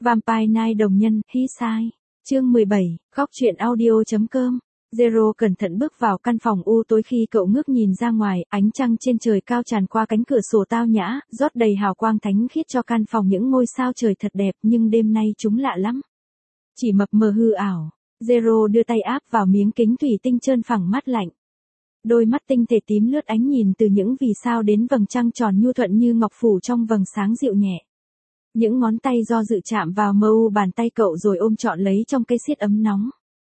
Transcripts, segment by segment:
Vampire Night đồng nhân, Hisai. Chương 17, góc truyện audio.com. Zero cẩn thận bước vào căn phòng u tối khi cậu ngước nhìn ra ngoài, ánh trăng trên trời cao tràn qua cánh cửa sổ tao nhã, rót đầy hào quang thánh khiết cho căn phòng những ngôi sao trời thật đẹp, nhưng đêm nay chúng lạ lắm. Chỉ mập mờ hư ảo. Zero đưa tay áp vào miếng kính thủy tinh trơn phẳng mát lạnh. Đôi mắt tinh thể tím lướt ánh nhìn từ những vì sao đến vầng trăng tròn nhu thuận như ngọc phủ trong vầng sáng dịu nhẹ. Những ngón tay do dự chạm vào mờ u bàn tay cậu rồi ôm trọn lấy trong cái siết ấm nóng.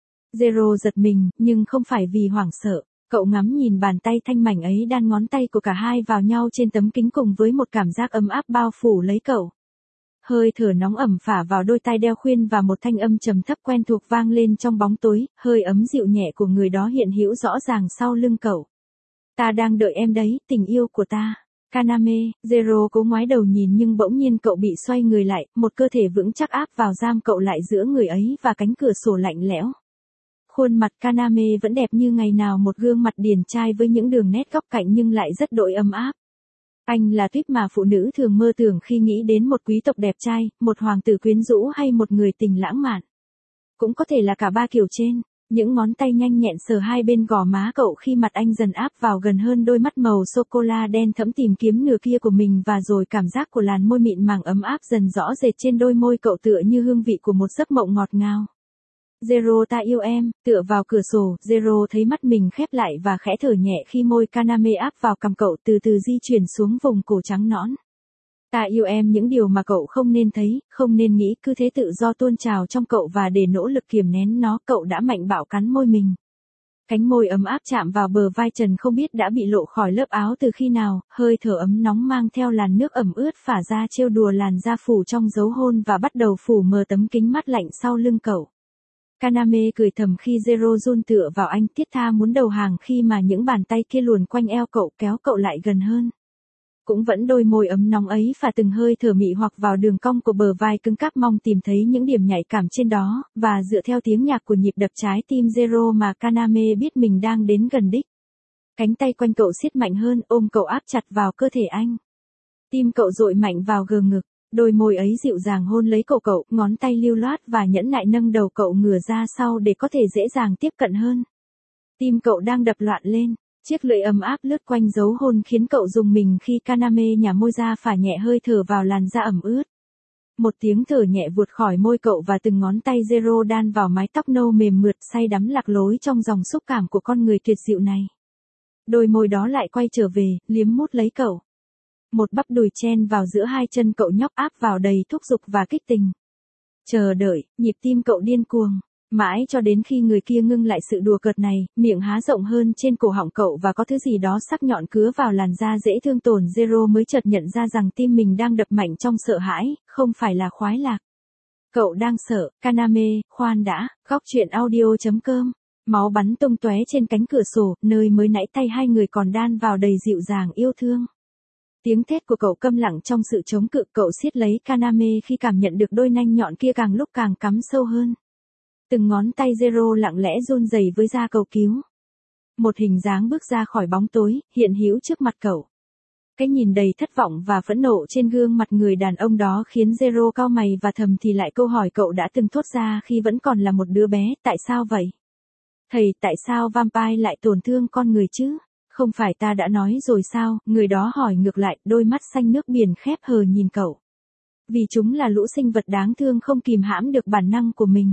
Zero giật mình, nhưng không phải vì hoảng sợ. Cậu ngắm nhìn bàn tay thanh mảnh ấy đan ngón tay của cả hai vào nhau trên tấm kính cùng với một cảm giác ấm áp bao phủ lấy cậu. Hơi thở nóng ẩm phả vào đôi tai đeo khuyên và một thanh âm trầm thấp quen thuộc vang lên trong bóng tối, hơi ấm dịu nhẹ của người đó hiện hữu rõ ràng sau lưng cậu. Ta đang đợi em đấy, tình yêu của ta. Kaname. Zero cố ngoái đầu nhìn nhưng bỗng nhiên cậu bị xoay người lại, một cơ thể vững chắc áp vào giam cậu lại giữa người ấy và cánh cửa sổ lạnh lẽo. Khuôn mặt Kaname vẫn đẹp như ngày nào, một gương mặt điển trai với những đường nét góc cạnh nhưng lại rất đỗi ấm áp. Anh là tuyếp mà phụ nữ thường mơ tưởng khi nghĩ đến một quý tộc đẹp trai, một hoàng tử quyến rũ hay một người tình lãng mạn. Cũng có thể là cả ba kiểu trên. Những ngón tay nhanh nhẹn sờ hai bên gò má cậu khi mặt anh dần áp vào gần hơn đôi mắt màu sô-cô-la đen thẫm tìm kiếm nửa kia của mình và rồi cảm giác của làn môi mịn màng ấm áp dần rõ rệt trên đôi môi cậu tựa như hương vị của một giấc mộng ngọt ngào. Zero, ta yêu em. Tựa vào cửa sổ, Zero thấy mắt mình khép lại và khẽ thở nhẹ khi môi Kaname áp vào cằm cậu từ từ di chuyển xuống vùng cổ trắng nõn. Ta yêu em, những điều mà cậu không nên thấy, không nên nghĩ cứ thế tự do tuôn trào trong cậu và để nỗ lực kiềm nén nó cậu đã mạnh bạo cắn môi mình. Cánh môi ấm áp chạm vào bờ vai trần không biết đã bị lộ khỏi lớp áo từ khi nào, hơi thở ấm nóng mang theo làn nước ẩm ướt phả ra trêu đùa làn da phủ trong dấu hôn và bắt đầu phủ mờ tấm kính mắt lạnh sau lưng cậu. Kaname cười thầm khi Zero run tựa vào anh thiết tha muốn đầu hàng khi mà những bàn tay kia luồn quanh eo cậu kéo cậu lại gần hơn. Cũng vẫn đôi môi ấm nóng ấy và từng hơi thở mị hoặc vào đường cong của bờ vai cứng cáp mong tìm thấy những điểm nhạy cảm trên đó, và dựa theo tiếng nhạc của nhịp đập trái tim Zero mà Kaname biết mình đang đến gần đích. Cánh tay quanh cậu siết mạnh hơn ôm cậu áp chặt vào cơ thể anh. Tim cậu dội mạnh vào gờ ngực, đôi môi ấy dịu dàng hôn lấy cổ cậu, ngón tay lưu loát và nhẫn nại nâng đầu cậu ngửa ra sau để có thể dễ dàng tiếp cận hơn. Tim cậu đang đập loạn lên. Chiếc lưỡi ấm áp lướt quanh dấu hôn khiến cậu rùng mình khi Kaname nhả môi ra phả nhẹ hơi thở vào làn da ẩm ướt. Một tiếng thở nhẹ vụt khỏi môi cậu và từng ngón tay Zero đan vào mái tóc nâu mềm mượt say đắm lạc lối trong dòng xúc cảm của con người tuyệt diệu này. Đôi môi đó lại quay trở về, liếm mút lấy cậu. Một bắp đùi chen vào giữa hai chân cậu nhóc áp vào đầy thúc giục và kích tình. Chờ đợi, nhịp tim cậu điên cuồng. Mãi cho đến khi người kia ngưng lại sự đùa cợt này, miệng há rộng hơn trên cổ họng cậu và có thứ gì đó sắc nhọn cứa vào làn da dễ thương tổn. Zero mới chợt nhận ra rằng tim mình đang đập mạnh trong sợ hãi, không phải là khoái lạc. Cậu đang sợ. Kaname, khoan đã. Góc truyện audio.com. Máu bắn tung tóe trên cánh cửa sổ, nơi mới nãy tay hai người còn đan vào đầy dịu dàng yêu thương. Tiếng thét của cậu câm lặng trong sự chống cự, cậu siết lấy Kaname khi cảm nhận được đôi nanh nhọn kia càng lúc càng cắm sâu hơn. Từng ngón tay Zero lặng lẽ run rẩy với da cầu cứu. Một hình dáng bước ra khỏi bóng tối, hiện hữu trước mặt cậu. Cái nhìn đầy thất vọng và phẫn nộ trên gương mặt người đàn ông đó khiến Zero cau mày và thầm thì lại câu hỏi cậu đã từng thốt ra khi vẫn còn là một đứa bé, tại sao vậy? Thầy, tại sao vampire lại tổn thương con người chứ? Không phải ta đã nói rồi sao? Người đó hỏi ngược lại, đôi mắt xanh nước biển khép hờ nhìn cậu. Vì chúng là lũ sinh vật đáng thương không kìm hãm được bản năng của mình.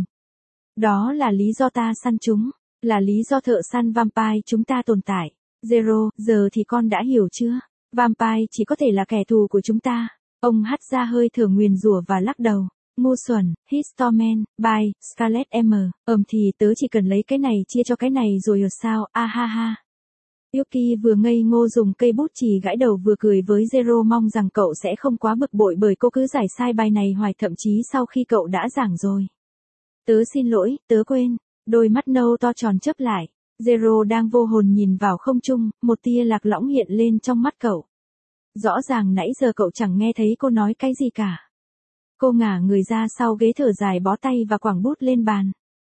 Đó là lý do ta săn chúng, là lý do thợ săn vampire chúng ta tồn tại. Zero, giờ thì con đã hiểu chưa? Vampire chỉ có thể là kẻ thù của chúng ta. Ông hắt ra hơi thở nguyền rủa và lắc đầu. Ngu xuẩn, Histoman, by Scarlett M. Thì tớ chỉ cần lấy cái này chia cho cái này rồi sao, a ha ha. Yuki vừa ngây ngô dùng cây bút chì gãi đầu vừa cười với Zero mong rằng cậu sẽ không quá bực bội bởi cô cứ giải sai bài này hoài thậm chí sau khi cậu đã giảng rồi. Tớ xin lỗi, tớ quên. Đôi mắt nâu to tròn chớp lại. Zero đang vô hồn nhìn vào không trung, một tia lạc lõng hiện lên trong mắt cậu. Rõ ràng nãy giờ cậu chẳng nghe thấy cô nói cái gì cả. Cô ngả người ra sau ghế thở dài bó tay và quẳng bút lên bàn.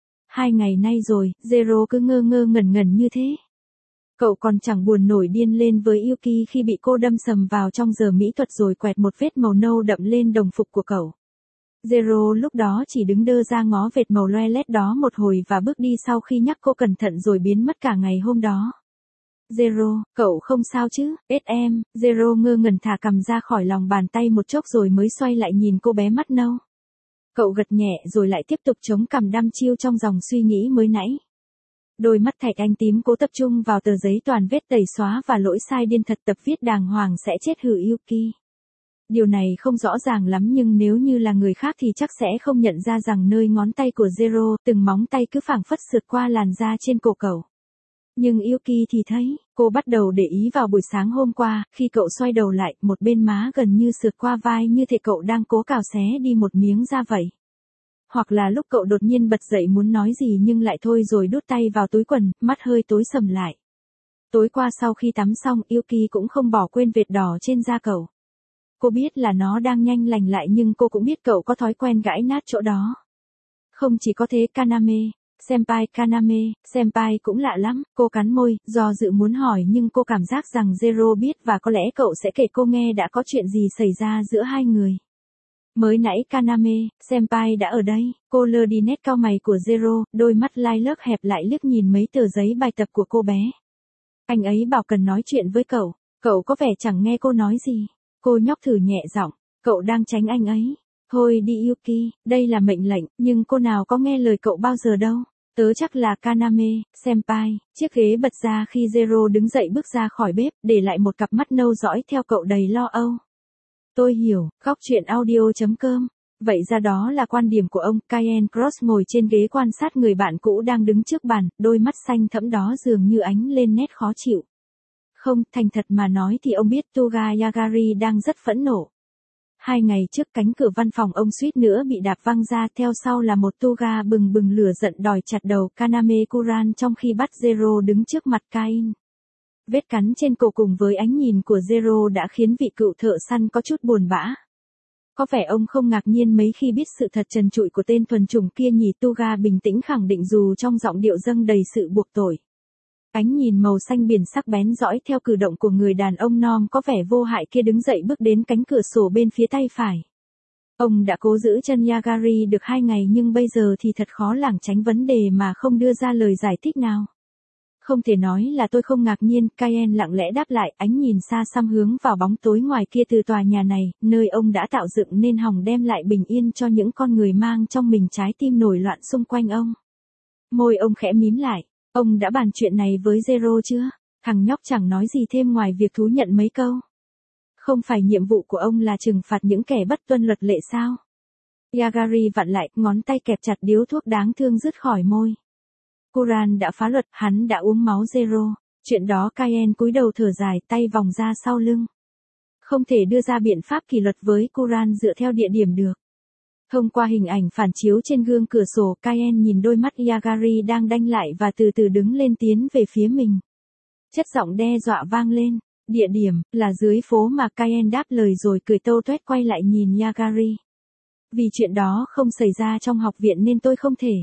2 ngày nay rồi, Zero cứ ngơ ngơ ngẩn ngẩn như thế. Cậu còn chẳng buồn nổi điên lên với Yuki khi bị cô đâm sầm vào trong giờ mỹ thuật rồi quẹt một vết màu nâu đậm lên đồng phục của cậu. Zero lúc đó chỉ đứng đơ ra ngó vệt màu loe lét đó một hồi và bước đi sau khi nhắc cô cẩn thận rồi biến mất cả ngày hôm đó. Zero, cậu không sao chứ, em, Zero ngơ ngẩn thả cằm ra khỏi lòng bàn tay một chốc rồi mới xoay lại nhìn cô bé mắt nâu. Cậu gật nhẹ rồi lại tiếp tục chống cằm đăm chiêu trong dòng suy nghĩ mới nãy. Đôi mắt thạch anh tím cố tập trung vào tờ giấy toàn vết tẩy xóa và lỗi sai điên thật tập viết đàng hoàng sẽ chết hử Yuki. Điều này không rõ ràng lắm nhưng nếu như là người khác thì chắc sẽ không nhận ra rằng nơi ngón tay của Zero từng móng tay cứ phảng phất sượt qua làn da trên cổ cậu. Nhưng Yuki thì thấy, cô bắt đầu để ý vào buổi sáng hôm qua, khi cậu xoay đầu lại, một bên má gần như sượt qua vai như thể cậu đang cố cào xé đi một miếng da vậy. Hoặc là lúc cậu đột nhiên bật dậy muốn nói gì nhưng lại thôi rồi đút tay vào túi quần, mắt hơi tối sầm lại. Tối qua sau khi tắm xong Yuki cũng không bỏ quên vệt đỏ trên da cậu. Cô biết là nó đang nhanh lành lại nhưng cô cũng biết cậu có thói quen gãi nát chỗ đó. Không chỉ có thế Kaname senpai cũng lạ lắm, cô cắn môi, do dự muốn hỏi nhưng cô cảm giác rằng Zero biết và có lẽ cậu sẽ kể cô nghe đã có chuyện gì xảy ra giữa hai người. Mới nãy Kaname senpai đã ở đây, cô lơ đi nét cau mày của Zero, đôi mắt lai lướt hẹp lại liếc nhìn mấy tờ giấy bài tập của cô bé. Anh ấy bảo cần nói chuyện với cậu có vẻ chẳng nghe cô nói gì. Cô nhóc thử nhẹ giọng, cậu đang tránh anh ấy. Thôi đi Yuki, đây là mệnh lệnh, nhưng cô nào có nghe lời cậu bao giờ đâu. Tớ chắc là Kaname senpai. Chiếc ghế bật ra khi Zero đứng dậy bước ra khỏi bếp, để lại một cặp mắt nâu dõi theo cậu đầy lo âu. Tôi hiểu, góc truyện audio.com. Vậy ra đó là quan điểm của ông. Kyle Cross ngồi trên ghế quan sát người bạn cũ đang đứng trước bàn, đôi mắt xanh thẫm đó dường như ánh lên nét khó chịu. Không, thành thật mà nói thì ông biết Tuga Yagari đang rất phẫn nộ. 2 ngày trước cánh cửa văn phòng ông suýt nữa bị đạp văng ra, theo sau là một Tuga bừng bừng lửa giận đòi chặt đầu Kaname Kuran trong khi bắt Zero đứng trước mặt Kain. Vết cắn trên cổ cùng với ánh nhìn của Zero đã khiến vị cựu thợ săn có chút buồn bã. Có vẻ ông không ngạc nhiên mấy khi biết sự thật trần trụi của tên thuần chủng kia nhỉ. Tuga bình tĩnh khẳng định dù trong giọng điệu dâng đầy sự buộc tội. Ánh nhìn màu xanh biển sắc bén dõi theo cử động của người đàn ông non có vẻ vô hại kia đứng dậy bước đến cánh cửa sổ bên phía tay phải. Ông đã cố giữ chân Yagari được 2 ngày nhưng bây giờ thì thật khó lảng tránh vấn đề mà không đưa ra lời giải thích nào. Không thể nói là tôi không ngạc nhiên, Kyle lặng lẽ đáp lại, ánh nhìn xa xăm hướng vào bóng tối ngoài kia từ tòa nhà này, nơi ông đã tạo dựng nên hòng đem lại bình yên cho những con người mang trong mình trái tim nổi loạn xung quanh ông. Môi ông khẽ mím lại. Ông đã bàn chuyện này với Zero chưa? Thằng nhóc chẳng nói gì thêm ngoài việc thú nhận mấy câu. Không phải nhiệm vụ của ông là trừng phạt những kẻ bất tuân luật lệ sao? Yagari vặn lại, ngón tay kẹp chặt điếu thuốc đáng thương rứt khỏi môi. Kuran đã phá luật, hắn đã uống máu Zero. Chuyện đó Kyle cúi đầu thở dài, tay vòng ra sau lưng. Không thể đưa ra biện pháp kỷ luật với Kuran dựa theo địa điểm được. Thông qua hình ảnh phản chiếu trên gương cửa sổ, Kyle nhìn đôi mắt Yagari đang đanh lại và từ từ đứng lên tiến về phía mình. Chất giọng đe dọa vang lên. Địa điểm, là dưới phố mà Kyle đáp lời rồi cười tâu tuét quay lại nhìn Yagari. Vì chuyện đó không xảy ra trong học viện nên tôi không thể.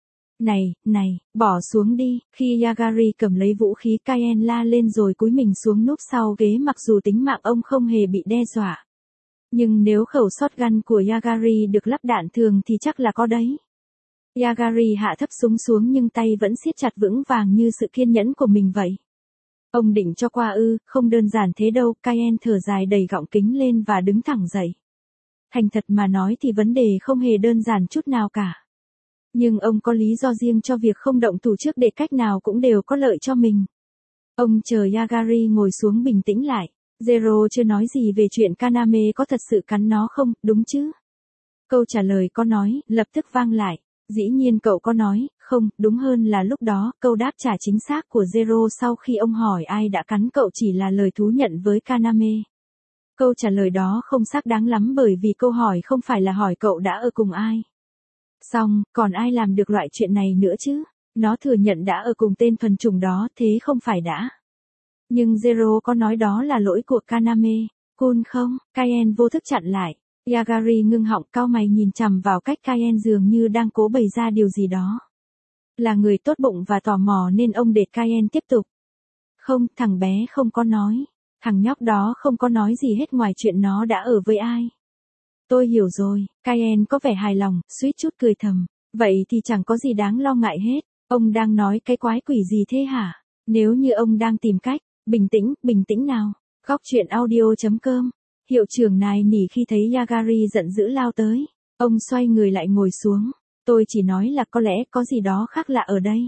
Này, bỏ xuống đi. Khi Yagari cầm lấy vũ khí Kyle la lên rồi cúi mình xuống núp sau ghế mặc dù tính mạng ông không hề bị đe dọa. Nhưng nếu khẩu shotgun của Yagari được lắp đạn thường thì chắc là có đấy. Yagari hạ thấp súng xuống nhưng tay vẫn siết chặt vững vàng như sự kiên nhẫn của mình vậy. Ông định cho qua ư, không đơn giản thế đâu. Kyle thở dài đẩy gọng kính lên và đứng thẳng dậy. Thành thật mà nói thì vấn đề không hề đơn giản chút nào cả. Nhưng ông có lý do riêng cho việc không động thủ trước để cách nào cũng đều có lợi cho mình. Ông chờ Yagari ngồi xuống bình tĩnh lại. Zero chưa nói gì về chuyện Kaname có thật sự cắn nó không, đúng chứ? Câu trả lời có nói, lập tức vang lại. Dĩ nhiên cậu có nói, không, đúng hơn là lúc đó, câu đáp trả chính xác của Zero sau khi ông hỏi ai đã cắn cậu chỉ là lời thú nhận với Kaname. Câu trả lời đó không xác đáng lắm bởi vì câu hỏi không phải là hỏi cậu đã ở cùng ai. Xong, còn ai làm được loại chuyện này nữa chứ? Nó thừa nhận đã ở cùng tên thuần chủng đó, thế không phải đã. Nhưng Zero có nói đó là lỗi của Kaname. Cool không? Kyle vô thức chặn lại. Yagari ngưng họng cau mày nhìn chằm vào cách Kyle dường như đang cố bày ra điều gì đó. Là người tốt bụng và tò mò nên ông để Kyle tiếp tục. Không, thằng bé không có nói. Thằng nhóc đó không có nói gì hết ngoài chuyện nó đã ở với ai. Tôi hiểu rồi, Caen có vẻ hài lòng, suýt chút cười thầm. Vậy thì chẳng có gì đáng lo ngại hết. Ông đang nói cái quái quỷ gì thế hả? Nếu như ông đang tìm cách, bình tĩnh nào. Góc chuyện audio.com. Hiệu trưởng nài nỉ khi thấy Yagari giận dữ lao tới. Ông xoay người lại ngồi xuống. Tôi chỉ nói là có lẽ có gì đó khác lạ ở đây.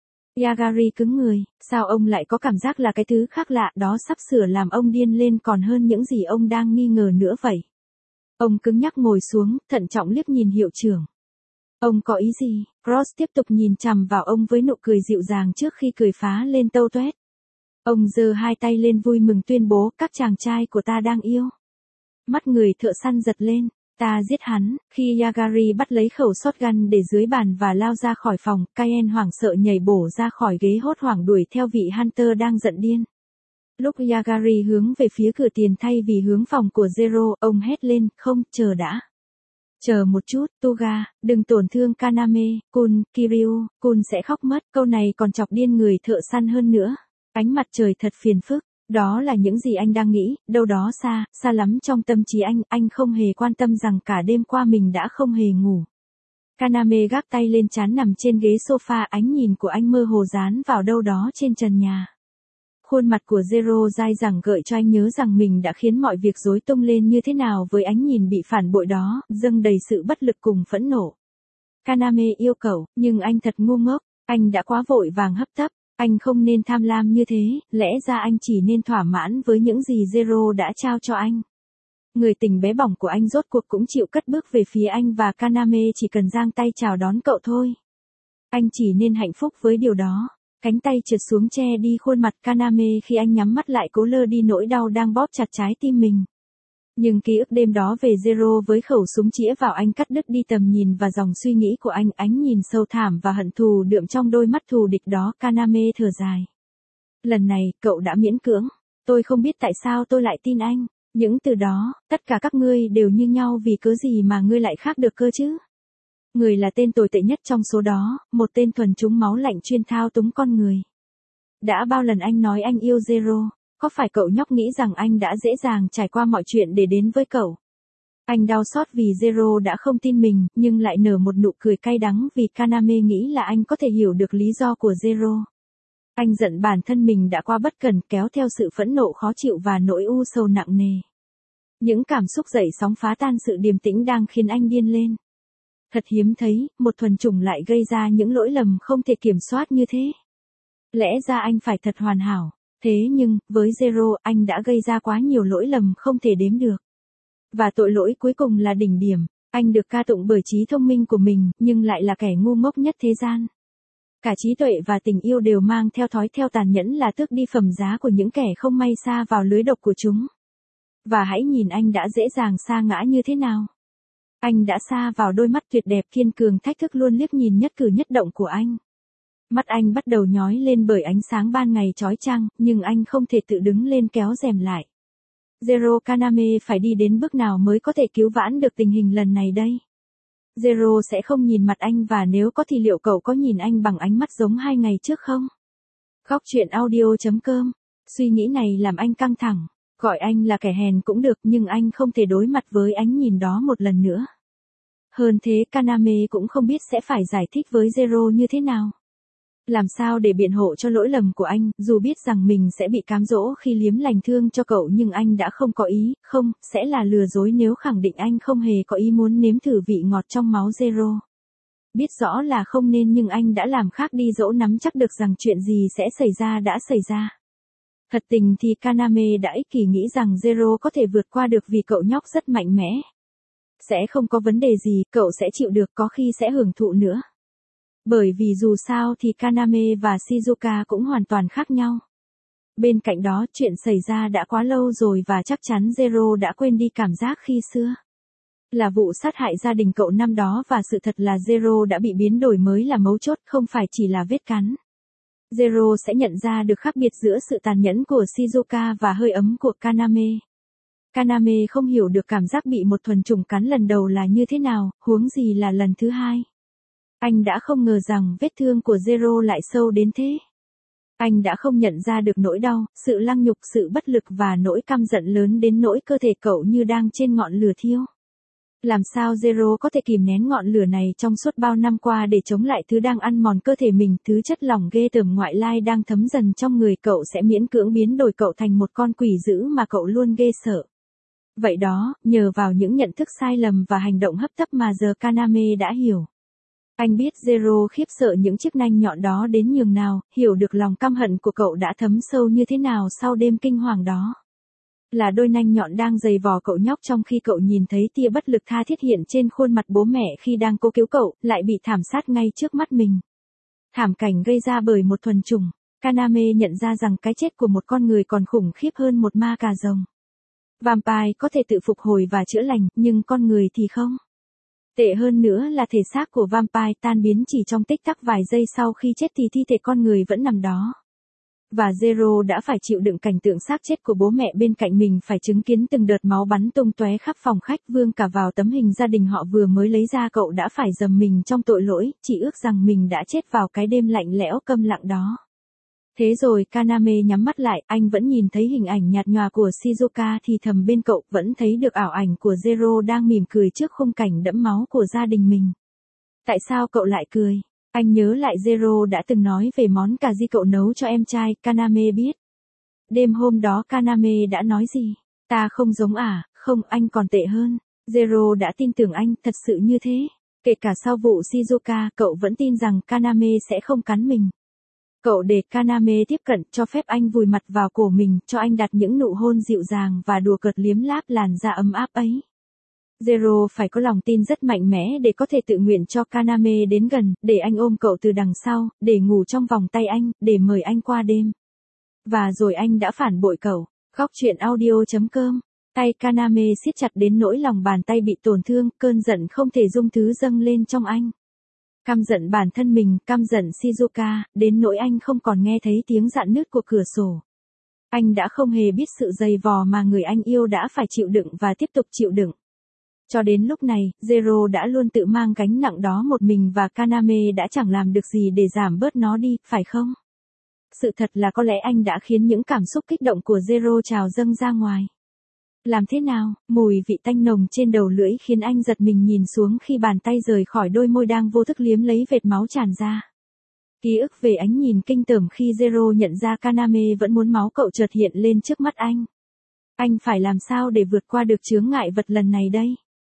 Yagari cứng người, sao ông lại có cảm giác là cái thứ khác lạ đó sắp sửa làm ông điên lên còn hơn những gì ông đang nghi ngờ nữa vậy? Ông cứng nhắc ngồi xuống, thận trọng liếc nhìn hiệu trưởng. Ông có ý gì? Ross tiếp tục nhìn chằm vào ông với nụ cười dịu dàng trước khi cười phá lên tâu toét. Ông giơ hai tay lên vui mừng tuyên bố các chàng trai của ta đang yêu. Mắt người thợ săn giật lên. Ta giết hắn. Khi Yagari bắt lấy khẩu shotgun để dưới bàn và lao ra khỏi phòng, Caen hoảng sợ nhảy bổ ra khỏi ghế hốt hoảng đuổi theo vị Hunter đang giận điên. Lúc Yagari hướng về phía cửa tiền thay vì hướng phòng của Zero, ông hét lên, không, chờ đã. Chờ một chút, Toga, đừng tổn thương Kaname, Kun, Kiryu, Kun sẽ khóc mất. Câu này còn chọc điên người thợ săn hơn nữa. Ánh mặt trời thật phiền phức. Đó là những gì anh đang nghĩ, đâu đó xa, xa lắm trong tâm trí anh không hề quan tâm rằng cả đêm qua mình đã không hề ngủ. Kaname gác tay lên trán nằm trên ghế sofa, ánh nhìn của anh mơ hồ dán vào đâu đó trên trần nhà. Khuôn mặt của Zero dai dẳng gợi cho anh nhớ rằng mình đã khiến mọi việc rối tung lên như thế nào với ánh nhìn bị phản bội đó, dâng đầy sự bất lực cùng phẫn nộ. Kaname yêu cậu, nhưng anh thật ngu ngốc, anh đã quá vội vàng hấp tấp. Anh không nên tham lam như thế, lẽ ra anh chỉ nên thỏa mãn với những gì Zero đã trao cho anh. Người tình bé bỏng của anh rốt cuộc cũng chịu cất bước về phía anh và Kaname chỉ cần giang tay chào đón cậu thôi. Anh chỉ nên hạnh phúc với điều đó. Cánh tay trượt xuống che đi khuôn mặt Kaname khi anh nhắm mắt lại cố lơ đi nỗi đau đang bóp chặt trái tim mình. Nhưng ký ức đêm đó về Zero với khẩu súng chĩa vào anh cắt đứt đi tầm nhìn và dòng suy nghĩ của anh, ánh nhìn sâu thẳm và hận thù đượm trong đôi mắt thù địch đó. Kaname thở dài. Lần này, cậu đã miễn cưỡng. Tôi không biết tại sao tôi lại tin anh. Những từ đó, tất cả các ngươi đều như nhau vì cớ gì mà ngươi lại khác được cơ chứ? Người là tên tồi tệ nhất trong số đó, một tên thuần trúng máu lạnh chuyên thao túng con người. Đã bao lần anh nói anh yêu Zero? Có phải cậu nhóc nghĩ rằng anh đã dễ dàng trải qua mọi chuyện để đến với cậu? Anh đau xót vì Zero đã không tin mình, nhưng lại nở một nụ cười cay đắng vì Kaname nghĩ là anh có thể hiểu được lý do của Zero. Anh giận bản thân mình đã qua bất cẩn, kéo theo sự phẫn nộ khó chịu và nỗi u sầu nặng nề. Những cảm xúc dậy sóng phá tan sự điềm tĩnh đang khiến anh điên lên. Thật hiếm thấy, một thuần chủng lại gây ra những lỗi lầm không thể kiểm soát như thế. Lẽ ra anh phải thật hoàn hảo. Thế nhưng, với Zero, anh đã gây ra quá nhiều lỗi lầm không thể đếm được. Và tội lỗi cuối cùng là đỉnh điểm. Anh được ca tụng bởi trí thông minh của mình, nhưng lại là kẻ ngu ngốc nhất thế gian. Cả trí tuệ và tình yêu đều mang theo thói theo tàn nhẫn là tước đi phẩm giá của những kẻ không may sa vào lưới độc của chúng. Và hãy nhìn anh đã dễ dàng sa ngã như thế nào. Anh đã sa vào đôi mắt tuyệt đẹp kiên cường thách thức luôn liếc nhìn nhất cử nhất động của anh. Mắt anh bắt đầu nhói lên bởi ánh sáng ban ngày chói chang, nhưng anh không thể tự đứng lên kéo rèm lại. Zero Kaname phải đi đến bước nào mới có thể cứu vãn được tình hình lần này đây? Zero sẽ không nhìn mặt anh và nếu có thì liệu cậu có nhìn anh bằng ánh mắt giống 2 ngày trước không? Góc chuyện audio.com. Suy nghĩ này làm anh căng thẳng. Gọi anh là kẻ hèn cũng được nhưng anh không thể đối mặt với ánh nhìn đó một lần nữa. Hơn thế Kaname cũng không biết sẽ phải giải thích với Zero như thế nào. Làm sao để biện hộ cho lỗi lầm của anh, dù biết rằng mình sẽ bị cám dỗ khi liếm lành thương cho cậu nhưng anh đã không có ý, không, sẽ là lừa dối nếu khẳng định anh không hề có ý muốn nếm thử vị ngọt trong máu Zero. Biết rõ là không nên nhưng anh đã làm khác đi dẫu nắm chắc được rằng chuyện gì sẽ xảy ra đã xảy ra. Thật tình thì Kaname đã ích kỷ nghĩ rằng Zero có thể vượt qua được vì cậu nhóc rất mạnh mẽ. Sẽ không có vấn đề gì, cậu sẽ chịu được có khi sẽ hưởng thụ nữa. Bởi vì dù sao thì Kaname và Shizuka cũng hoàn toàn khác nhau. Bên cạnh đó chuyện xảy ra đã quá lâu rồi và chắc chắn Zero đã quên đi cảm giác khi xưa. Là vụ sát hại gia đình cậu năm đó và sự thật là Zero đã bị biến đổi mới là mấu chốt không phải chỉ là vết cắn. Zero sẽ nhận ra được khác biệt giữa sự tàn nhẫn của Shizuka và hơi ấm của Kaname. Kaname không hiểu được cảm giác bị một thuần chủng cắn lần đầu là như thế nào, huống gì là lần thứ hai. Anh đã không ngờ rằng vết thương của Zero lại sâu đến thế. Anh đã không nhận ra được nỗi đau, sự lăng nhục, sự bất lực và nỗi căm giận lớn đến nỗi cơ thể cậu như đang trên ngọn lửa thiêu. Làm sao Zero có thể kìm nén ngọn lửa này trong suốt bao năm qua để chống lại thứ đang ăn mòn cơ thể mình, thứ chất lỏng ghê tởm ngoại lai đang thấm dần trong người cậu sẽ miễn cưỡng biến đổi cậu thành một con quỷ dữ mà cậu luôn ghê sợ. Vậy đó, nhờ vào những nhận thức sai lầm và hành động hấp tấp mà giờ Kaname đã hiểu. Anh biết Zero khiếp sợ những chiếc nanh nhọn đó đến nhường nào, hiểu được lòng căm hận của cậu đã thấm sâu như thế nào sau đêm kinh hoàng đó. Là đôi nanh nhọn đang giày vò cậu nhóc trong khi cậu nhìn thấy tia bất lực tha thiết hiện trên khuôn mặt bố mẹ khi đang cố cứu cậu, lại bị thảm sát ngay trước mắt mình. Thảm cảnh gây ra bởi một thuần chủng, Kaname nhận ra rằng cái chết của một con người còn khủng khiếp hơn một ma cà rồng. Vampire có thể tự phục hồi và chữa lành, nhưng con người thì không. Tệ hơn nữa là thể xác của vampire tan biến chỉ trong tích tắc vài giây sau khi chết thì thi thể con người vẫn nằm đó. Và Zero đã phải chịu đựng cảnh tượng xác chết của bố mẹ bên cạnh mình, phải chứng kiến từng đợt máu bắn tung tóe khắp phòng khách, vương cả vào tấm hình gia đình họ vừa mới lấy ra. Cậu đã phải dầm mình trong tội lỗi, chỉ ước rằng mình đã chết vào cái đêm lạnh lẽo câm lặng đó. Thế rồi Kaname nhắm mắt lại, anh vẫn nhìn thấy hình ảnh nhạt nhòa của Shizuka thì thầm bên cậu, vẫn thấy được ảo ảnh của Zero đang mỉm cười trước khung cảnh đẫm máu của gia đình mình. Tại sao cậu lại cười? Anh nhớ lại Zero đã từng nói về món cà ri cậu nấu cho em trai, Kaname biết. Đêm hôm đó Kaname đã nói gì? Ta không giống à? Không, anh còn tệ hơn. Zero đã tin tưởng anh, thật sự như thế. Kể cả sau vụ Shizuka, cậu vẫn tin rằng Kaname sẽ không cắn mình. Cậu để Kaname tiếp cận, cho phép anh vùi mặt vào cổ mình, cho anh đặt những nụ hôn dịu dàng và đùa cợt liếm láp làn da ấm áp ấy. Zero phải có lòng tin rất mạnh mẽ để có thể tự nguyện cho Kaname đến gần, để anh ôm cậu từ đằng sau, để ngủ trong vòng tay anh, để mời anh qua đêm. Và rồi anh đã phản bội cậu. Góc truyện audio.com. Tay Kaname siết chặt đến nỗi lòng bàn tay bị tổn thương, cơn giận không thể dung thứ dâng lên trong anh. Căm giận bản thân mình, căm giận Shizuka, đến nỗi anh không còn nghe thấy tiếng rạn nứt của cửa sổ. Anh đã không hề biết sự dày vò mà người anh yêu đã phải chịu đựng và tiếp tục chịu đựng. Cho đến lúc này, Zero đã luôn tự mang gánh nặng đó một mình và Kaname đã chẳng làm được gì để giảm bớt nó đi, phải không? Sự thật là có lẽ anh đã khiến những cảm xúc kích động của Zero trào dâng ra ngoài. Làm thế nào? Mùi vị tanh nồng trên đầu lưỡi khiến anh giật mình nhìn xuống khi bàn tay rời khỏi đôi môi đang vô thức liếm lấy vệt máu tràn ra. Ký ức về ánh nhìn kinh tởm khi Zero nhận ra Kaname vẫn muốn máu cậu chợt hiện lên trước mắt anh. Anh phải làm sao để vượt qua được chướng ngại vật lần này đây?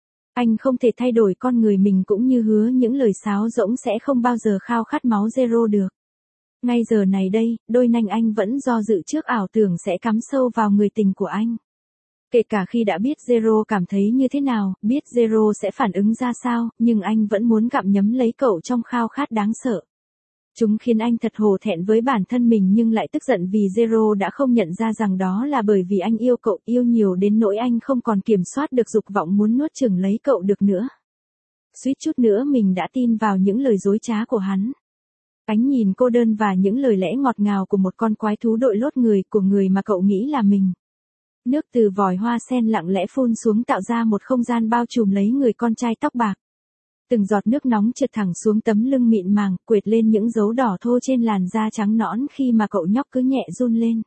Anh không thể thay đổi con người mình cũng như hứa những lời sáo rỗng sẽ không bao giờ khao khát máu Zero được. Ngay giờ này đây, đôi nanh anh vẫn do dự trước ảo tưởng sẽ cắm sâu vào người tình của anh. Kể cả khi đã biết Zero cảm thấy như thế nào, biết Zero sẽ phản ứng ra sao, nhưng anh vẫn muốn gặm nhấm lấy cậu trong khao khát đáng sợ. Chúng khiến anh thật hổ thẹn với bản thân mình nhưng lại tức giận vì Zero đã không nhận ra rằng đó là bởi vì anh yêu cậu, yêu nhiều đến nỗi anh không còn kiểm soát được dục vọng muốn nuốt chửng lấy cậu được nữa. Suýt chút nữa mình đã tin vào những lời dối trá của hắn. Ánh nhìn cô đơn và những lời lẽ ngọt ngào của một con quái thú đội lốt người của người mà cậu nghĩ là mình. Nước từ vòi hoa sen lặng lẽ phun xuống tạo ra một không gian bao trùm lấy người con trai tóc bạc. Từng giọt nước nóng trượt thẳng xuống tấm lưng mịn màng, quệt lên những dấu đỏ thô trên làn da trắng nõn khi mà cậu nhóc cứ nhẹ run lên.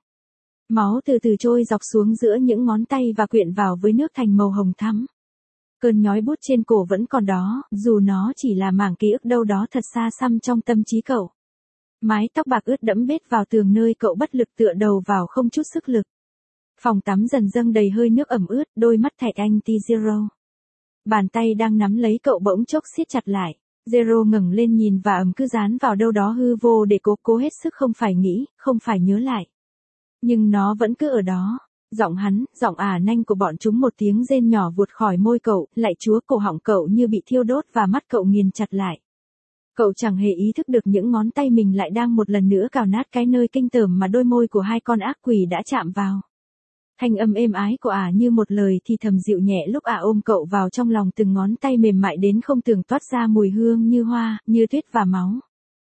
Máu từ từ trôi dọc xuống giữa những ngón tay và quyện vào với nước thành màu hồng thắm. Cơn nhói bút trên cổ vẫn còn đó, dù nó chỉ là mảng ký ức đâu đó thật xa xăm trong tâm trí cậu. Mái tóc bạc ướt đẫm bết vào tường nơi cậu bất lực tựa đầu vào không chút sức lực. Phòng tắm dần dâng đầy hơi nước ẩm ướt, đôi mắt thẹt anh T0. Bàn tay đang nắm lấy cậu bỗng chốc siết chặt lại. Zero ngẩng lên nhìn và cứ dán vào đâu đó hư vô để cố hết sức không phải nghĩ, không phải nhớ lại. Nhưng nó vẫn cứ ở đó. Giọng hắn, giọng nanh của bọn chúng một tiếng rên nhỏ vụt khỏi môi cậu, lạy chúa cổ họng cậu như bị thiêu đốt và mắt cậu nghiền chặt lại. Cậu chẳng hề ý thức được những ngón tay mình lại đang một lần nữa cào nát cái nơi kinh tởm mà đôi môi của hai con ác quỷ đã chạm vào. Thanh âm êm ái của như một lời thì thầm dịu nhẹ lúc ôm cậu vào trong lòng, từng ngón tay mềm mại đến không tưởng toát ra mùi hương như hoa, như tuyết và máu.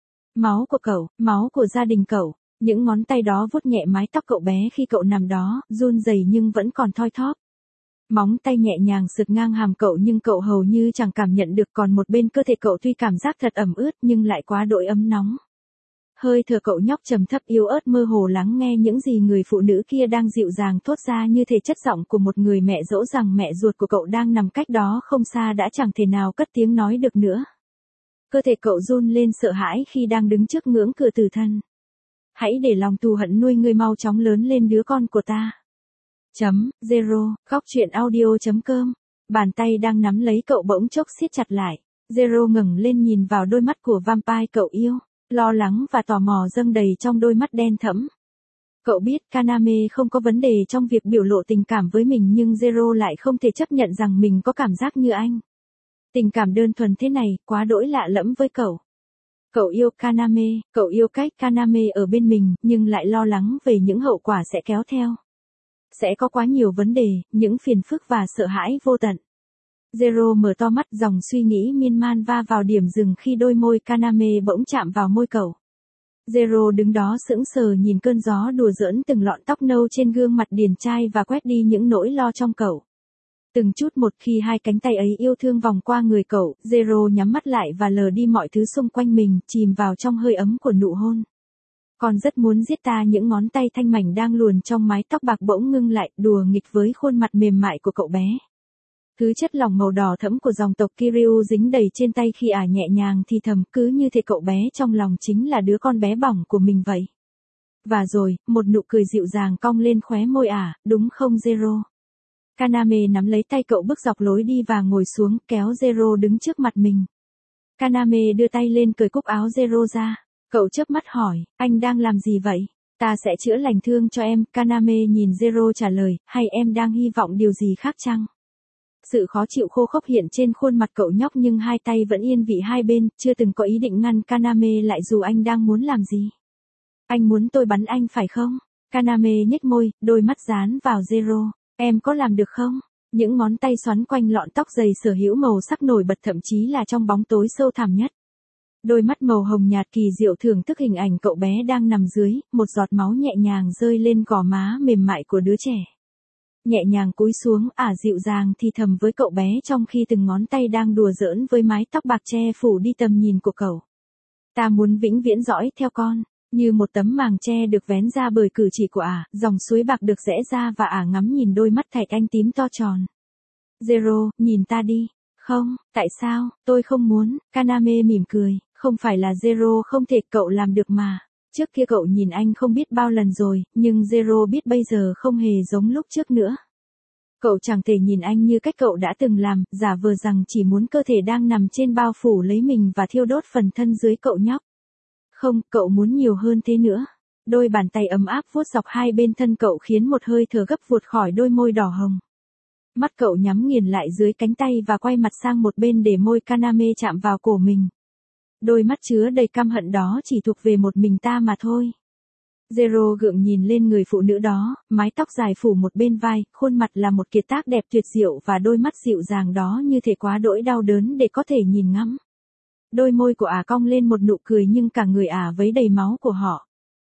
Máu của cậu, máu của gia đình cậu. Những ngón tay đó vuốt nhẹ mái tóc cậu bé khi cậu nằm đó, run rẩy nhưng vẫn còn thoi thóp. Móng tay nhẹ nhàng sượt ngang hàm cậu nhưng cậu hầu như chẳng cảm nhận được, còn một bên cơ thể cậu tuy cảm giác thật ẩm ướt nhưng lại quá đỗi ấm nóng. Hơi thở cậu nhóc trầm thấp yếu ớt mơ hồ lắng nghe những gì người phụ nữ kia đang dịu dàng thốt ra, như thể chất giọng của một người mẹ dỗ rằng mẹ ruột của cậu đang nằm cách đó không xa đã chẳng thể nào cất tiếng nói được nữa. Cơ thể cậu run lên sợ hãi khi đang đứng trước ngưỡng cửa tử thần. Hãy để lòng thù hận nuôi ngươi, mau chóng lớn lên đứa con của ta. Zero, gocchuyenaudio.com. Bàn tay đang nắm lấy cậu bỗng chốc siết chặt lại. Zero ngẩng lên nhìn vào đôi mắt của vampire cậu yêu. Lo lắng và tò mò dâng đầy trong đôi mắt đen thẫm. Cậu biết Kaname không có vấn đề trong việc biểu lộ tình cảm với mình, nhưng Zero lại không thể chấp nhận rằng mình có cảm giác như anh. Tình cảm đơn thuần thế này, quá đỗi lạ lẫm với cậu. Cậu yêu Kaname, cậu yêu cách Kaname ở bên mình, nhưng lại lo lắng về những hậu quả sẽ kéo theo. Sẽ có quá nhiều vấn đề, những phiền phức và sợ hãi vô tận. Zero mở to mắt, dòng suy nghĩ miên man va vào điểm dừng khi đôi môi Kaname bỗng chạm vào môi cậu. Zero đứng đó sững sờ nhìn cơn gió đùa giỡn từng lọn tóc nâu trên gương mặt điển trai và quét đi những nỗi lo trong cậu. Từng chút một khi hai cánh tay ấy yêu thương vòng qua người cậu, Zero nhắm mắt lại và lờ đi mọi thứ xung quanh mình, chìm vào trong hơi ấm của nụ hôn. Con rất muốn giết ta, những ngón tay thanh mảnh đang luồn trong mái tóc bạc bỗng ngưng lại, đùa nghịch với khuôn mặt mềm mại của cậu bé. Thứ chất lỏng màu đỏ thẫm của dòng tộc Kiryu dính đầy trên tay khi nhẹ nhàng thì thầm, cứ như thể cậu bé trong lòng chính là đứa con bé bỏng của mình vậy. Và rồi, một nụ cười dịu dàng cong lên khóe môi đúng không Zero? Kaname nắm lấy tay cậu bước dọc lối đi và ngồi xuống, kéo Zero đứng trước mặt mình. Kaname đưa tay lên cởi cúc áo Zero ra. Cậu chớp mắt hỏi, anh đang làm gì vậy? Ta sẽ chữa lành thương cho em, Kaname nhìn Zero trả lời, hay em đang hy vọng điều gì khác chăng? Sự khó chịu khô khốc hiện trên khuôn mặt cậu nhóc, nhưng hai tay vẫn yên vị hai bên, chưa từng có ý định ngăn Kaname lại dù anh đang muốn làm gì. Anh muốn tôi bắn anh phải không? Kaname nhếch môi, đôi mắt dán vào Zero. Em có làm được không? Những ngón tay xoắn quanh lọn tóc dày sở hữu màu sắc nổi bật, thậm chí là trong bóng tối sâu thẳm nhất. Đôi mắt màu hồng nhạt kỳ diệu thưởng thức hình ảnh cậu bé đang nằm dưới, một giọt máu nhẹ nhàng rơi lên gò má mềm mại của đứa trẻ. Nhẹ nhàng cúi xuống, dịu dàng thì thầm với cậu bé trong khi từng ngón tay đang đùa giỡn với mái tóc bạc che phủ đi tầm nhìn của cậu. Ta muốn vĩnh viễn dõi theo con, như một tấm màng che được vén ra bởi cử chỉ của dòng suối bạc được rẽ ra và ngắm nhìn đôi mắt thạch anh tím to tròn. Zero, nhìn ta đi. Không, tại sao, tôi không muốn, Kaname mỉm cười, không phải là Zero không thể, cậu làm được mà. Trước kia cậu nhìn anh không biết bao lần rồi, nhưng Zero biết bây giờ không hề giống lúc trước nữa. Cậu chẳng thể nhìn anh như cách cậu đã từng làm, giả vờ rằng chỉ muốn cơ thể đang nằm trên bao phủ lấy mình và thiêu đốt phần thân dưới cậu nhóc. Không, cậu muốn nhiều hơn thế nữa. Đôi bàn tay ấm áp vuốt dọc hai bên thân cậu khiến một hơi thở gấp vụt khỏi đôi môi đỏ hồng. Mắt cậu nhắm nghiền lại dưới cánh tay và quay mặt sang một bên để môi Kaname chạm vào cổ mình. Đôi mắt chứa đầy căm hận đó chỉ thuộc về một mình ta mà thôi. Zero gượng nhìn lên người phụ nữ đó, mái tóc dài phủ một bên vai, khuôn mặt là một kiệt tác đẹp tuyệt diệu và đôi mắt dịu dàng đó như thể quá đỗi đau đớn để có thể nhìn ngắm. Đôi môi của cong lên một nụ cười nhưng cả người vấy đầy máu của họ.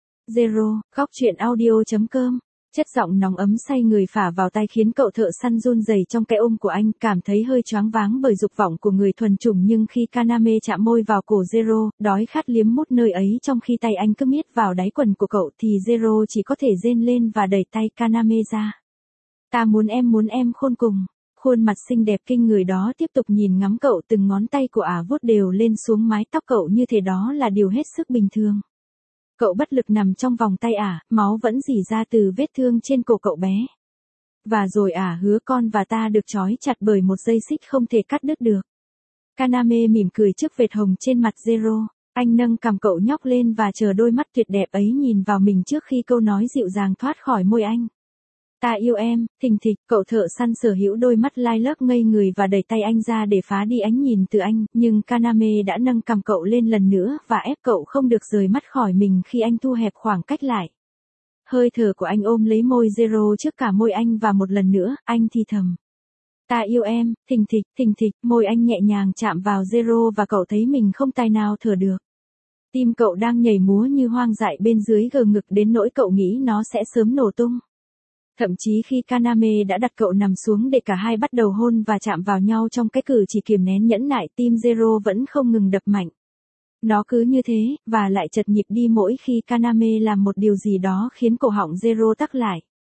Zero, gocchuyenaudio.com. Chất giọng nóng ấm say người phả vào tai khiến cậu thợ săn run rẩy trong cái ôm của anh, cảm thấy hơi choáng váng bởi dục vọng của người thuần chủng, nhưng khi Kaname chạm môi vào cổ Zero, đói khát liếm mút nơi ấy trong khi tay anh cứ miết vào đáy quần của cậu thì Zero chỉ có thể rên lên và đẩy tay Kaname ra. Ta muốn em khôn cùng. Khuôn mặt xinh đẹp kinh người đó tiếp tục nhìn ngắm cậu, từng ngón tay của vuốt đều lên xuống mái tóc cậu như thể đó là điều hết sức bình thường. Cậu bất lực nằm trong vòng tay máu vẫn rỉ ra từ vết thương trên cổ cậu bé. Và rồi hứa con và ta được trói chặt bởi một dây xích không thể cắt đứt được. Kaname mỉm cười trước vệt hồng trên mặt Zero. Anh nâng cằm cậu nhóc lên và chờ đôi mắt tuyệt đẹp ấy nhìn vào mình trước khi câu nói dịu dàng thoát khỏi môi anh. Ta yêu em, thình thịch, cậu thợ săn sở hữu đôi mắt lai lướt ngây người và đẩy tay anh ra để phá đi ánh nhìn từ anh, nhưng Kaname đã nâng cằm cậu lên lần nữa và ép cậu không được rời mắt khỏi mình khi anh thu hẹp khoảng cách lại. Hơi thở của anh ôm lấy môi Zero trước cả môi anh và một lần nữa, anh thì thầm. Ta yêu em, thình thịch, môi anh nhẹ nhàng chạm vào Zero và cậu thấy mình không tài nào thở được. Tim cậu đang nhảy múa như hoang dại bên dưới gờ ngực đến nỗi cậu nghĩ nó sẽ sớm nổ tung. Thậm chí khi Kaname đã đặt cậu nằm xuống để cả hai bắt đầu hôn và chạm vào nhau trong cái cử chỉ kiềm nén nhẫn nại, tim Zero vẫn không ngừng đập mạnh. Nó cứ như thế, và lại chật nhịp đi mỗi khi Kaname làm một điều gì đó khiến cổ họng Zero tắc lại.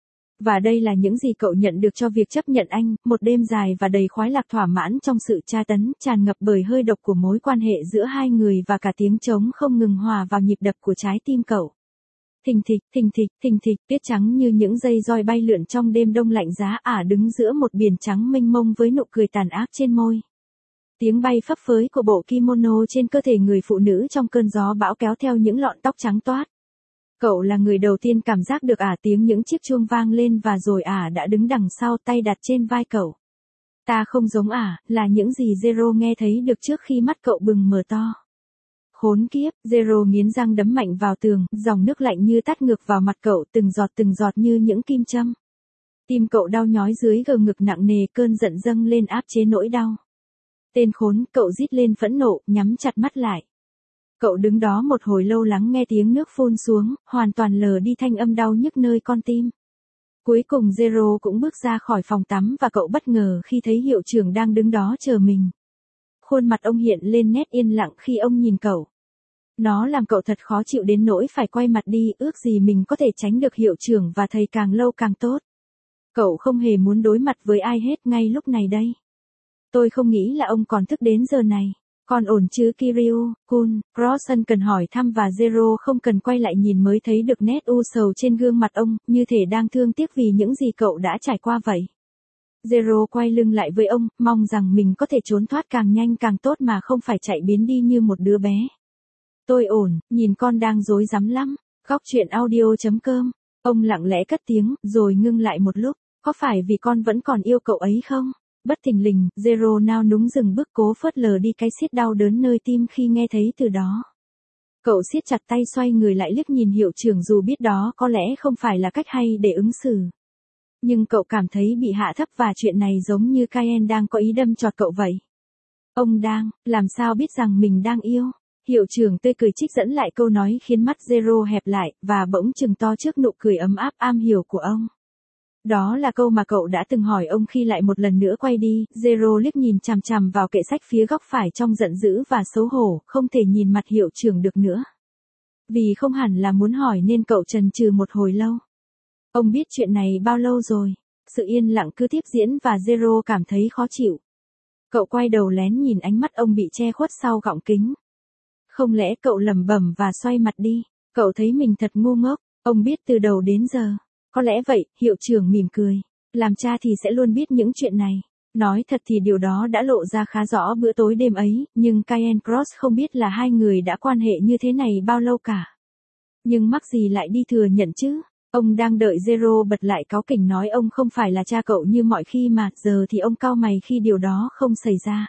Và đây là những gì cậu nhận được cho việc chấp nhận anh, một đêm dài và đầy khoái lạc thỏa mãn trong sự tra tấn, tràn ngập bởi hơi độc của mối quan hệ giữa hai người và cả tiếng trống không ngừng hòa vào nhịp đập của trái tim cậu. Thình thịch, thình thịch, thình thịch, tuyết trắng như những dây roi bay lượn trong đêm đông lạnh giá đứng giữa một biển trắng mênh mông với nụ cười tàn ác trên môi. Tiếng bay phấp phới của bộ kimono trên cơ thể người phụ nữ trong cơn gió bão kéo theo những lọn tóc trắng toát. Cậu là người đầu tiên cảm giác được tiếng những chiếc chuông vang lên và rồi đã đứng đằng sau tay đặt trên vai cậu. Ta không giống là những gì Zero nghe thấy được trước khi mắt cậu bừng mở to. Khốn kiếp, Zero nghiến răng đấm mạnh vào tường, dòng nước lạnh như tát ngược vào mặt cậu từng giọt như những kim châm. Tim cậu đau nhói dưới gờ ngực nặng nề, cơn giận dâng lên áp chế nỗi đau. Tên khốn, cậu rít lên phẫn nộ, nhắm chặt mắt lại. Cậu đứng đó một hồi lâu lắng nghe tiếng nước phun xuống, hoàn toàn lờ đi thanh âm đau nhức nơi con tim. Cuối cùng Zero cũng bước ra khỏi phòng tắm và cậu bất ngờ khi thấy hiệu trưởng đang đứng đó chờ mình. Khuôn mặt ông hiện lên nét yên lặng khi ông nhìn cậu. Nó làm cậu thật khó chịu đến nỗi phải quay mặt đi, ước gì mình có thể tránh được hiệu trưởng và thầy càng lâu càng tốt. Cậu không hề muốn đối mặt với ai hết ngay lúc này đây. Tôi không nghĩ là ông còn thức đến giờ này. Còn ổn chứ Kiryu-kun, Cross cần hỏi thăm và Zero không cần quay lại nhìn mới thấy được nét u sầu trên gương mặt ông, như thể đang thương tiếc vì những gì cậu đã trải qua vậy. Zero quay lưng lại với ông, mong rằng mình có thể trốn thoát càng nhanh càng tốt mà không phải chạy biến đi như một đứa bé. Tôi ổn, nhìn con đang rối rắm lắm. Góc chuyện audio.com. Ông lặng lẽ cất tiếng, rồi ngưng lại một lúc. Có phải vì con vẫn còn yêu cậu ấy không? Bất thình lình, Zero nao núng dừng bước cố phớt lờ đi cái siết đau đớn nơi tim khi nghe thấy từ đó. Cậu siết chặt tay xoay người lại liếc nhìn hiệu trưởng dù biết đó có lẽ không phải là cách hay để ứng xử. Nhưng cậu cảm thấy bị hạ thấp và chuyện này giống như Caen đang có ý đâm chọt cậu vậy. Ông đang, làm sao biết rằng mình đang yêu? Hiệu trưởng tươi cười trích dẫn lại câu nói khiến mắt Zero hẹp lại, và bỗng trừng to trước nụ cười ấm áp am hiểu của ông. Đó là câu mà cậu đã từng hỏi ông khi lại một lần nữa quay đi. Zero liếc nhìn chằm chằm vào kệ sách phía góc phải trong giận dữ và xấu hổ, không thể nhìn mặt hiệu trưởng được nữa. Vì không hẳn là muốn hỏi nên cậu chần chừ một hồi lâu. Ông biết chuyện này bao lâu rồi? Sự yên lặng cứ tiếp diễn và Zero cảm thấy khó chịu. Cậu quay đầu lén nhìn ánh mắt ông bị che khuất sau gọng kính. Không lẽ cậu lẩm bẩm và xoay mặt đi? Cậu thấy mình thật ngu ngốc. Ông biết từ đầu đến giờ. Có lẽ vậy, hiệu trưởng mỉm cười. Làm cha thì sẽ luôn biết những chuyện này. Nói thật thì điều đó đã lộ ra khá rõ bữa tối đêm ấy, nhưng Caen Cross không biết là hai người đã quan hệ như thế này bao lâu cả. Nhưng mắc gì lại đi thừa nhận chứ? Ông đang đợi Zero bật lại cáu kỉnh nói ông không phải là cha cậu như mọi khi mà, giờ thì ông cau mày khi điều đó không xảy ra.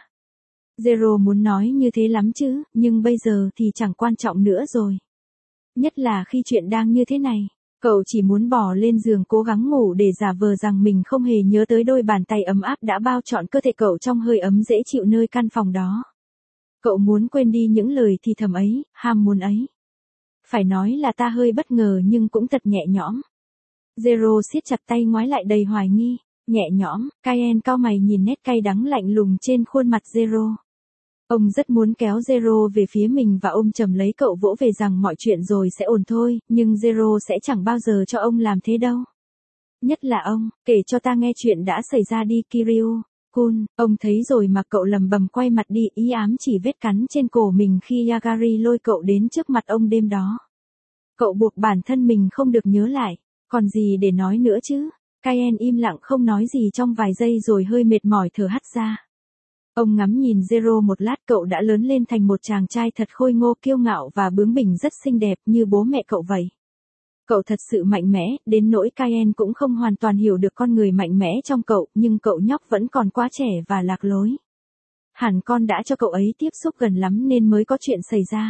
Zero muốn nói như thế lắm chứ, nhưng bây giờ thì chẳng quan trọng nữa rồi. Nhất là khi chuyện đang như thế này. Cậu chỉ muốn bỏ lên giường cố gắng ngủ để giả vờ rằng mình không hề nhớ tới đôi bàn tay ấm áp đã bao trọn cơ thể cậu trong hơi ấm dễ chịu nơi căn phòng đó. Cậu muốn quên đi những lời thì thầm ấy, ham muốn ấy. Phải nói là ta hơi bất ngờ nhưng cũng thật nhẹ nhõm. Zero siết chặt tay ngoái lại đầy hoài nghi. Nhẹ nhõm, Caen cau mày nhìn nét cay đắng lạnh lùng trên khuôn mặt Zero. Ông rất muốn kéo Zero về phía mình và ôm chầm lấy cậu vỗ về rằng mọi chuyện rồi sẽ ổn thôi, nhưng Zero sẽ chẳng bao giờ cho ông làm thế đâu. Nhất là ông, kể cho ta nghe chuyện đã xảy ra đi Kiryu-kun, ông thấy rồi mà. Cậu lầm bầm quay mặt đi, ý ám chỉ vết cắn trên cổ mình khi Yagari lôi cậu đến trước mặt ông đêm đó. Cậu buộc bản thân mình không được nhớ lại, còn gì để nói nữa chứ. Caen im lặng không nói gì trong vài giây rồi hơi mệt mỏi thở hắt ra. Ông ngắm nhìn Zero một lát. Cậu đã lớn lên thành một chàng trai thật khôi ngô, kiêu ngạo và bướng bỉnh, rất xinh đẹp như bố mẹ cậu vậy. Cậu thật sự mạnh mẽ, đến nỗi Caen cũng không hoàn toàn hiểu được con người mạnh mẽ trong cậu, nhưng cậu nhóc vẫn còn quá trẻ và lạc lối. Hẳn con đã cho cậu ấy tiếp xúc gần lắm nên mới có chuyện xảy ra.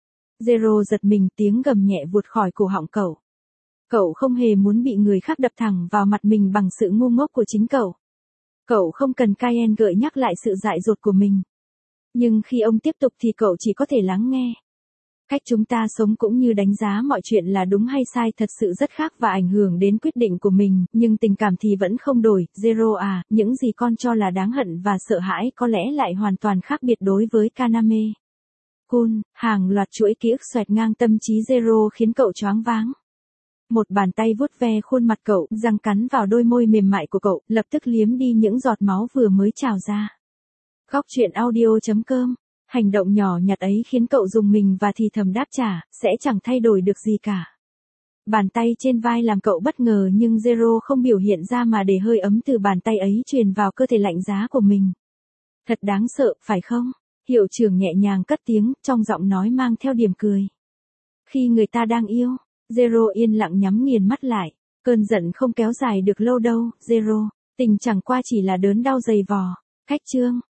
Zero giật mình, tiếng gầm nhẹ vụt khỏi cổ họng cậu. Cậu không hề muốn bị người khác đập thẳng vào mặt mình bằng sự ngu ngốc của chính cậu. Cậu không cần Caen gợi nhắc lại sự dại dột của mình. Nhưng khi ông tiếp tục thì cậu chỉ có thể lắng nghe. Cách chúng ta sống cũng như đánh giá mọi chuyện là đúng hay sai thật sự rất khác và ảnh hưởng đến quyết định của mình, nhưng tình cảm thì vẫn không đổi. Zero à, những gì con cho là đáng hận và sợ hãi có lẽ lại hoàn toàn khác biệt đối với Kaname. Cool, hàng loạt chuỗi ký ức xoẹt ngang tâm trí Zero khiến cậu choáng váng. Một bàn tay vuốt ve khuôn mặt cậu, răng cắn vào đôi môi mềm mại của cậu, lập tức liếm đi những giọt máu vừa mới trào ra. Góc truyện audio.com. Hành động nhỏ nhặt ấy khiến cậu rùng mình và thì thầm đáp trả, sẽ chẳng thay đổi được gì cả. Bàn tay trên vai làm cậu bất ngờ nhưng Zero không biểu hiện ra mà để hơi ấm từ bàn tay ấy truyền vào cơ thể lạnh giá của mình. Thật đáng sợ, phải không? Hiệu trưởng nhẹ nhàng cất tiếng, trong giọng nói mang theo điểm cười. Khi người ta đang yêu, Zero yên lặng nhắm nghiền mắt lại. Cơn giận không kéo dài được lâu đâu, Zero. Tình chẳng qua chỉ là đớn đau dày vò. Cách chương.